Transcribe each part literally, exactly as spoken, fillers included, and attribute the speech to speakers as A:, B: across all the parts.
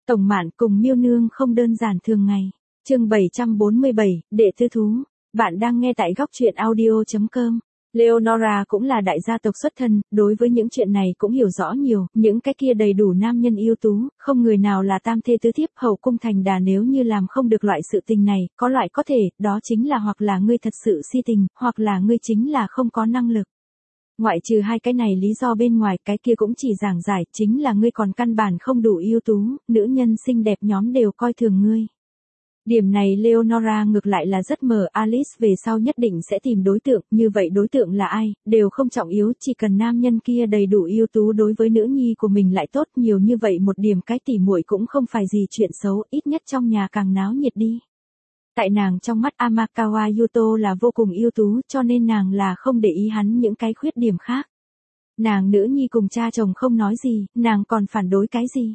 A: Tổng Mạn cùng Miêu Nương không đơn giản thường ngày. Chương bảy trăm bốn mươi bảy, Đệ Tư Thú. Bạn đang nghe tại góc truyện audio chấm com. Leonora cũng là đại gia tộc xuất thân, đối với những chuyện này cũng hiểu rõ nhiều, những cái kia đầy đủ nam nhân ưu tú, không người nào là tam thê tứ thiếp hậu cung thành đà, nếu như làm không được loại sự tình này, có loại có thể, đó chính là hoặc là ngươi thật sự si tình, hoặc là ngươi chính là không có năng lực. Ngoại trừ hai cái này lý do bên ngoài, cái kia cũng chỉ giảng giải, chính là ngươi còn căn bản không đủ ưu tú, nữ nhân xinh đẹp nhóm đều coi thường ngươi. Điểm này Leonora ngược lại là rất mờ, Alice về sau nhất định sẽ tìm đối tượng, như vậy đối tượng là ai, đều không trọng yếu, chỉ cần nam nhân kia đầy đủ ưu tú đối với nữ nhi của mình lại tốt, nhiều như vậy một điểm cái tỉ muội cũng không phải gì chuyện xấu, ít nhất trong nhà càng náo nhiệt đi. Tại nàng trong mắt Amakawa Yuto là vô cùng ưu tú, cho nên nàng là không để ý hắn những cái khuyết điểm khác. Nàng nữ nhi cùng cha chồng không nói gì, nàng còn phản đối cái gì?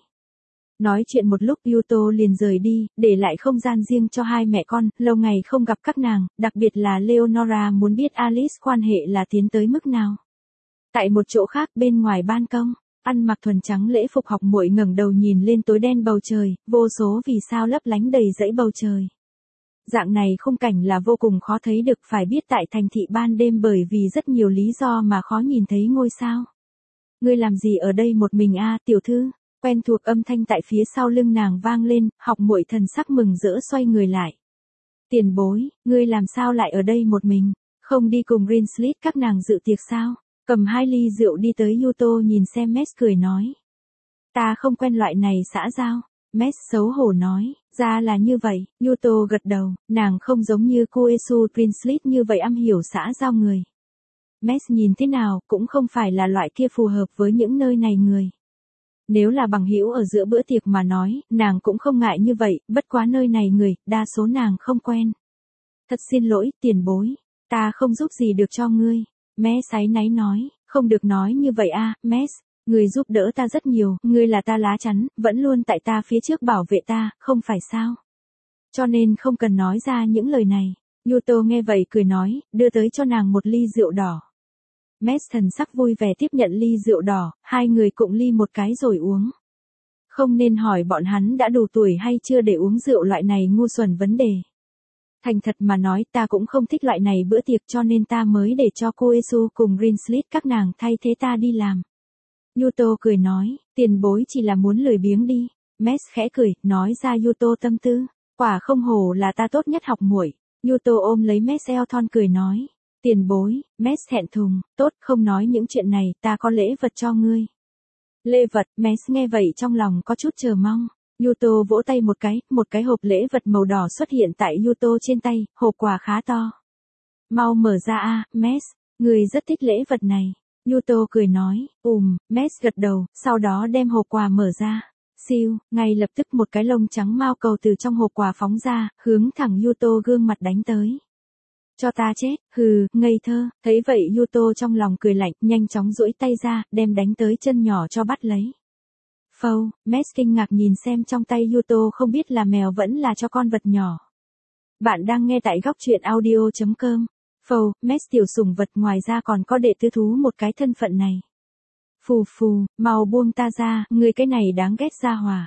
A: Nói chuyện một lúc Yuto liền rời đi, để lại không gian riêng cho hai mẹ con, lâu ngày không gặp các nàng, đặc biệt là Leonora muốn biết Alice quan hệ là tiến tới mức nào. Tại một chỗ khác bên ngoài ban công, ăn mặc thuần trắng lễ phục học muội ngẩng đầu nhìn lên tối đen bầu trời, vô số vì sao lấp lánh đầy dãy bầu trời. Dạng này khung cảnh là vô cùng khó thấy được, phải biết tại thành thị ban đêm bởi vì rất nhiều lý do mà khó nhìn thấy ngôi sao. Ngươi làm gì ở đây một mình a, tiểu thư? Quen thuộc âm thanh tại phía sau lưng nàng vang lên, học muội thần sắc mừng rỡ xoay người lại. Tiền bối, ngươi làm sao lại ở đây một mình, không đi cùng Rinslit các nàng dự tiệc sao? Cầm hai ly rượu đi tới Yuto nhìn xem Mes cười nói. Ta không quen loại này xã giao. Mes xấu hổ nói, ra là như vậy, Yuto gật đầu, nàng không giống như Kuesu Rinslit như vậy am hiểu xã giao người. Mes nhìn thế nào cũng không phải là loại kia phù hợp với những nơi này người. Nếu là bằng hữu ở giữa bữa tiệc mà nói, nàng cũng không ngại như vậy, bất quá nơi này người, đa số nàng không quen. Thật xin lỗi, tiền bối, ta không giúp gì được cho ngươi. Mes áy náy nói, không được nói như vậy a, Mes, ngươi giúp đỡ ta rất nhiều, ngươi là ta lá chắn, vẫn luôn tại ta phía trước bảo vệ ta, không phải sao? Cho nên không cần nói ra những lời này. Yuto nghe vậy cười nói, đưa tới cho nàng một ly rượu đỏ. Mes thần sắc vui vẻ tiếp nhận ly rượu đỏ, hai người cùng ly một cái rồi uống. Không nên hỏi bọn hắn đã đủ tuổi hay chưa để uống rượu loại này ngu xuẩn vấn đề. Thành thật mà nói, ta cũng không thích loại này bữa tiệc, cho nên ta mới để cho Koesu cùng Rinslit các nàng thay thế ta đi làm. Yuto cười nói, tiền bối chỉ là muốn lười biếng đi. Mes khẽ cười, nói ra Yuto tâm tư, quả không hổ là ta tốt nhất học muội. Yuto ôm lấy Mes eo thon cười nói. Tiền bối, Mes hẹn thùng, tốt không nói những chuyện này, ta có lễ vật cho ngươi. Lễ vật, Mes nghe vậy trong lòng có chút chờ mong. Yuto vỗ tay một cái, một cái hộp lễ vật màu đỏ xuất hiện tại Yuto trên tay, hộp quà khá to. Mau mở ra a, Mes, ngươi rất thích lễ vật này. Yuto cười nói, ùm, Mes gật đầu, sau đó đem hộp quà mở ra. Siêu, ngay lập tức một cái lông trắng mao cầu từ trong hộp quà phóng ra, hướng thẳng Yuto gương mặt đánh tới. Cho ta chết, hừ, ngây thơ, thấy vậy Yuto trong lòng cười lạnh, nhanh chóng duỗi tay ra, đem đánh tới chân nhỏ cho bắt lấy. Phâu, Mes kinh ngạc nhìn xem trong tay Yuto không biết là mèo vẫn là cho con vật nhỏ. Bạn đang nghe tại góc truyện audio chấm com. Phâu, Mes tiểu sủng vật ngoài ra còn có đệ tư thú một cái thân phận này. Phù phù, mau buông ta ra, ngươi cái này đáng ghét ra hòa.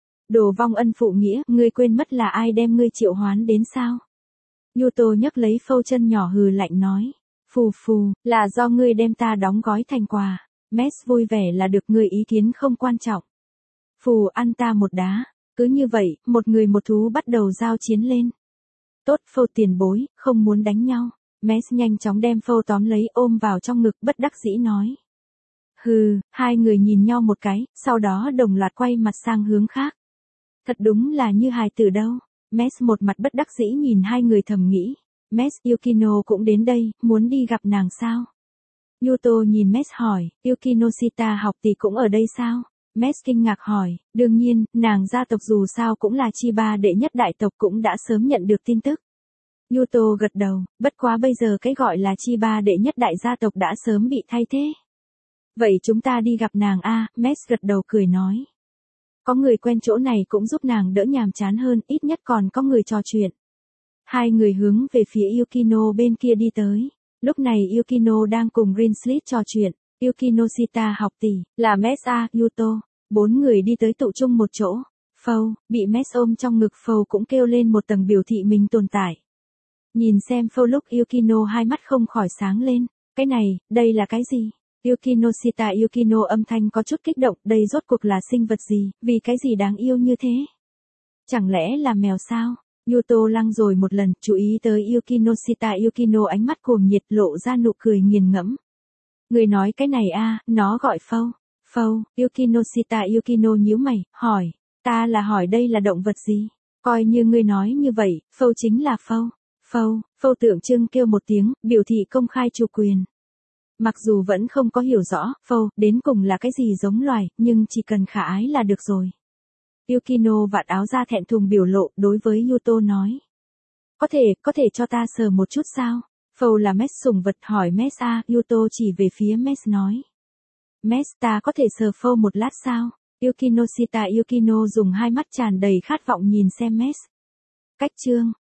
A: Đồ vong ân phụ nghĩa, ngươi quên mất là ai đem ngươi triệu hoán đến sao? Yuto nhấc lấy Phâu chân nhỏ hừ lạnh nói. Phù phù, là do ngươi đem ta đóng gói thành quà. Mes vui vẻ là được, ngươi ý kiến không quan trọng. Phù ăn ta một đá. Cứ như vậy, một người một thú bắt đầu giao chiến lên. Tốt Phâu tiền bối, không muốn đánh nhau. Mes nhanh chóng đem Phâu tóm lấy ôm vào trong ngực bất đắc dĩ nói. Hừ, hai người nhìn nhau một cái, sau đó đồng loạt quay mặt sang hướng khác. Thật đúng là như hài tử đâu. Mes một mặt bất đắc dĩ nhìn hai người thầm nghĩ. Mes, Yukino cũng đến đây, muốn đi gặp nàng sao? Yuto nhìn Mes hỏi, Yukinoshita học tỷ cũng ở đây sao? Mes kinh ngạc hỏi, đương nhiên, nàng gia tộc dù sao cũng là Chiba đệ nhất đại tộc cũng đã sớm nhận được tin tức. Yuto gật đầu, bất quá bây giờ cái gọi là Chiba đệ nhất đại gia tộc đã sớm bị thay thế. Vậy chúng ta đi gặp nàng a, Mes gật đầu cười nói. Có người quen chỗ này cũng giúp nàng đỡ nhàm chán hơn, ít nhất còn có người trò chuyện. Hai người hướng về phía Yukino bên kia đi tới. Lúc này Yukino đang cùng Rinslit trò chuyện. Yukinoshita học tỷ, là Mes a, Yuto. Bốn người đi tới tụ chung một chỗ. Phâu, bị Mess ôm trong ngực Phâu cũng kêu lên một tầng biểu thị mình tồn tại. Nhìn xem Phâu lúc Yukino hai mắt không khỏi sáng lên. Cái này, đây là cái gì? Yukino Shita Yukino âm thanh có chút kích động, đây rốt cuộc là sinh vật gì, vì cái gì đáng yêu như thế? Chẳng lẽ là mèo sao? Yuto lăng rồi một lần, chú ý tới Yukino Shita Yukino ánh mắt cuồng nhiệt lộ ra nụ cười nghiền ngẫm. Người nói cái này a, nó gọi Phâu. Phâu, Yukino Shita Yukino nhíu mày, hỏi, ta là hỏi đây là động vật gì? Coi như ngươi nói như vậy, Phâu chính là Phâu. Phâu, Phâu tượng trưng kêu một tiếng, biểu thị công khai chủ quyền. Mặc dù vẫn không có hiểu rõ, Phâu, đến cùng là cái gì giống loài, nhưng chỉ cần khả ái là được rồi. Yukino vạt áo ra thẹn thùng biểu lộ, đối với Yuto nói. Có thể, có thể cho ta sờ một chút sao? Phâu là Mess sủng vật hỏi Mess a, Yuto chỉ về phía Mess nói. Mess, ta có thể sờ Phâu một lát sao? Yukino Shita Yukino dùng hai mắt tràn đầy khát vọng nhìn xem Mess. Cách chương.